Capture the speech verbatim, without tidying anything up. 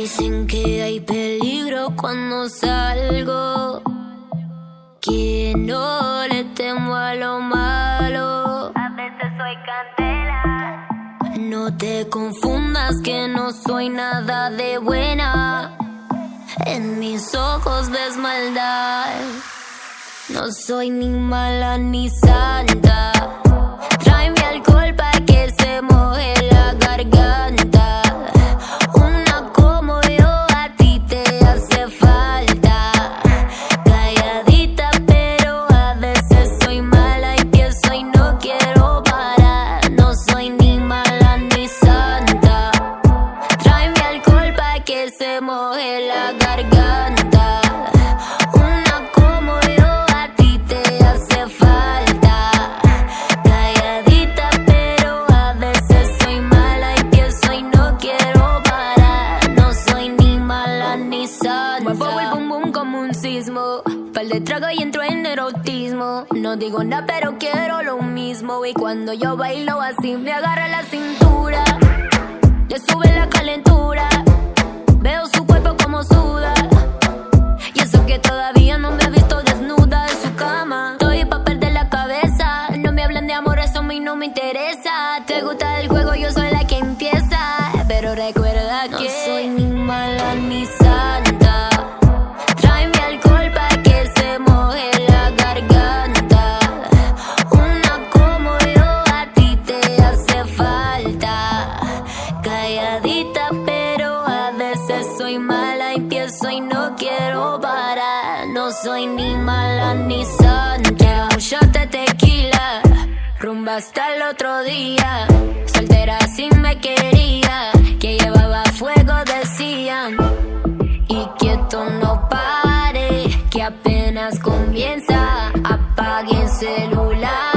Dicen que hay peligro cuando salgo, que no le temo a lo malo. A veces soy candela. No te confundas que no soy nada de buena. En mis ojos ves maldad. No soy ni mala ni santa. Tráeme alcohol pa' que se moje la garganta. Una como yo a ti te hace falta. Calladita pero a veces soy mala. Empiezo y no quiero parar. No soy ni mala ni santa. Tráeme alcohol pa' que se moje la garganta. Una como yo a ti te hace falta. Calladita pero a veces soy mala. Empiezo y no quiero parar. No soy ni mala ni santa. Muevo el bum bum como un sismo. Par de trago y entro en erotismo. No digo nada pero quiero lo mismo. Y cuando yo bailo así me agarra la cintura. Le sube la calentura. Veo su cuerpo como suda. Y eso que todavía no me ha visto desnuda en su cama. Estoy pa' perder la cabeza. No me hablan de amor, eso a mí no me interesa. Te gusta el juego, yo soy la que empieza. Pero recuerda no que no soy ni mala ni santa. Tráeme alcohol pa' que se moje la garganta. Una como yo a ti te hace falta. Calladita pero a veces soy mala. Empiezo y no quiero parar. No soy ni mala ni santa. Un shot de tequila, rumba hasta el otro día. Soltera si me quería, que llevaba fuego decían. Y que esto no pare, que apenas comienza. Apaguen celular.